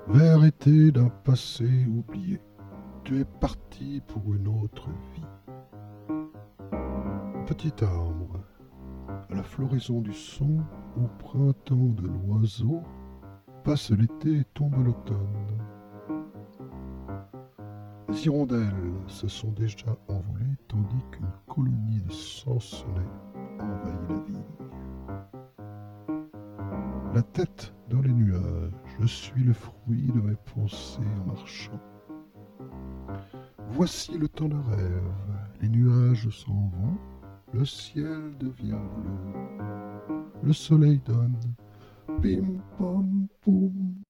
Vers été d'un passé oublié, tu es parti pour une autre vie. Petit arbre, à la floraison du son, au printemps de l'oiseau, passe l'été et tombe l'automne. Les hirondelles se sont déjà envolées tandis qu'une colonie de sansonnets envahit la vigne. La tête dans les nuages, je suis le fruit de mes pensées en marchant. Voici le temps de rêve, les nuages s'en vont, le ciel devient bleu, le soleil donne, bim pam poum.